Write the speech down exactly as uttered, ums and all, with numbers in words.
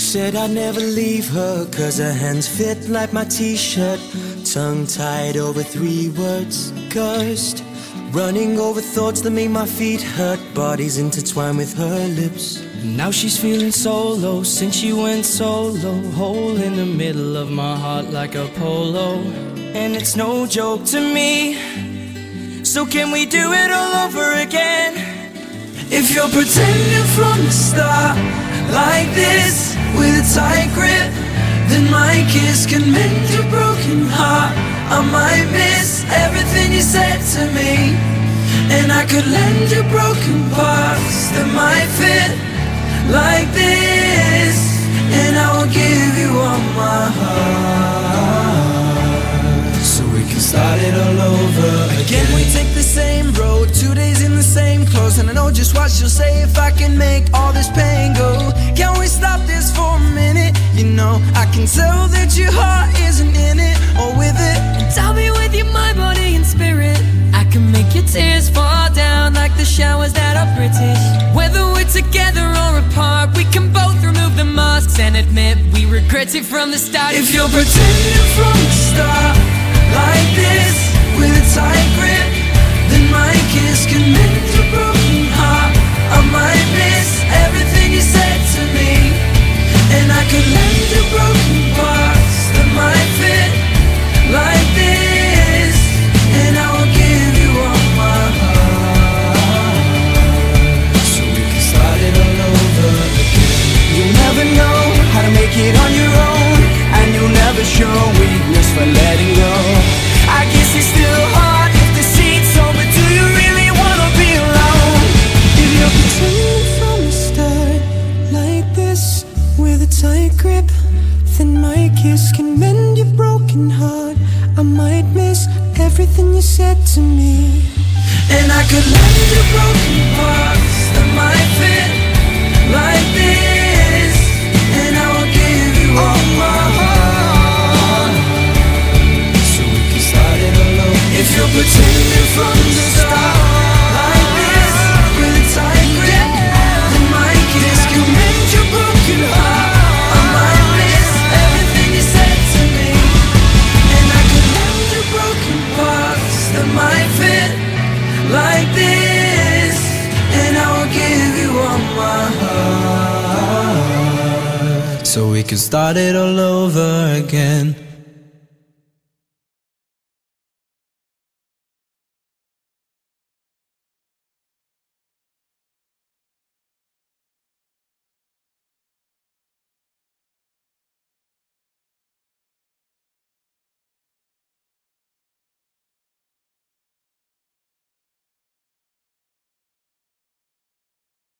Said I'd never leave her, cause her hands fit like my t-shirt. Tongue tied over three words, cursed. Running over thoughts that make my feet hurt. Bodies intertwined with her lips. Now she's feeling so low since she went solo. Hole in the middle of my heart like a polo. And it's no joke to me. So can we do it all over again? If you're pretending from the start like this, with a tight grip, then my kiss can mend your broken heart. I might miss everything you said to me, and I could lend you broken parts that might fit like this, and I will give you all my heart, so we can start it all over again. Can we take the same road, two days in the same clothes? And I know just what she'll say if I can make all this pain go. Can we stop this for a minute? You know, I can tell that your heart isn't in it or with it. And I'll be with you, my body and spirit. I can make your tears fall down like the showers that are British. Whether we're together or apart, we can both remove the masks and admit we regret it from the start. If you're pretending from the start like this, with a tight grip, then my kiss can mend your broken heart. I might miss everything you said to me, and I could lend you broken parts that might fit like this, and I will give you all my heart, so we can start it all over again. You'll never know how to make it on your own, and you'll never show weakness for letting go. I guess it's still hard if the seat's open. Do you really wanna be alone? If you're pretending from the start like this, with a tight grip, then my kiss can mend your broken heart. I might miss everything you said to me, and I could lend you broken parts that might fit like this, and I will give you all my heart, so we can start it all over. If you're pretending from the start like this, with a tight grip, then my kiss can mend your broken heart. I might miss everything you said to me, and I could lend you broken parts that might fit like this, and I will give you all my heart, so we can start it all over again.